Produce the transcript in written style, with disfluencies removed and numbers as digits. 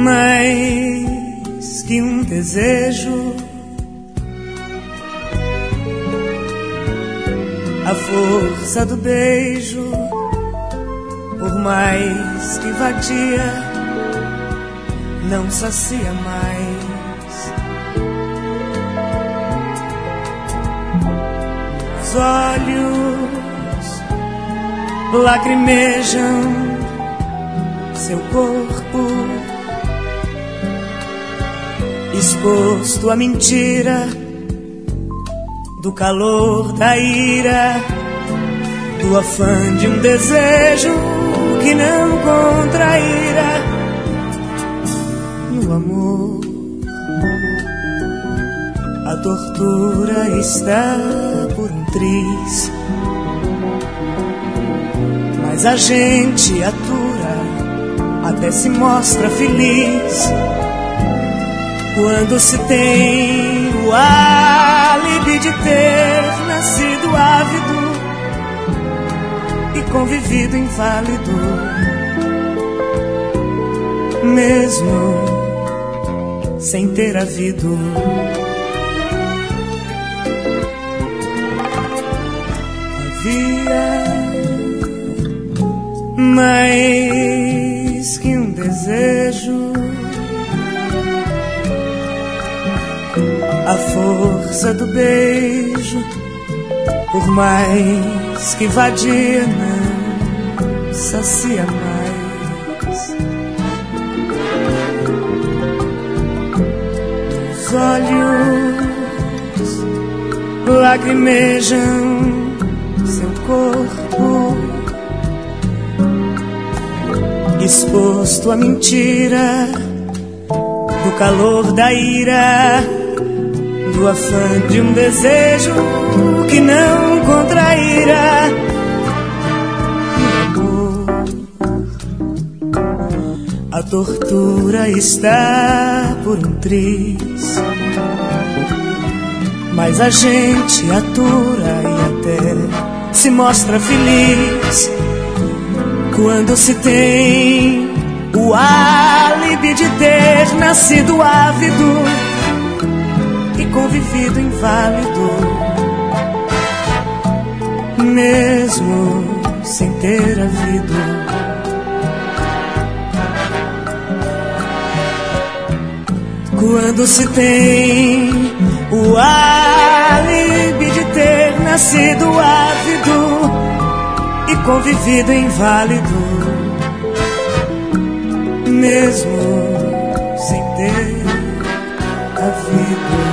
mais que um desejo, a força do beijo, por mais que vadia, não sacia mais. Os olhos lacrimejam seu corpo, exposto à mentira do calor da ira, do afã de um desejo que não contraíra. No amor, a tortura está por um triz, mas a gente atura, até se mostra feliz, quando se tem o álibi de ter nascido ávido e convivido inválido, mesmo sem ter havido. Havia mais que um desejo, a força do beijo, por mais que vadia, não sacia mais. Os olhos lacrimejam seu corpo, exposto à mentira do calor da ira, do afã de um desejo que não contraíra. No amor, a tortura está por um triz, mas a gente atura e até se mostra feliz, quando se tem o álibi de ter nascido ávido e convivido inválido, mesmo sem ter havido. Quando se tem o álibi de ter nascido ávido e convivido inválido, mesmo sem ter havido.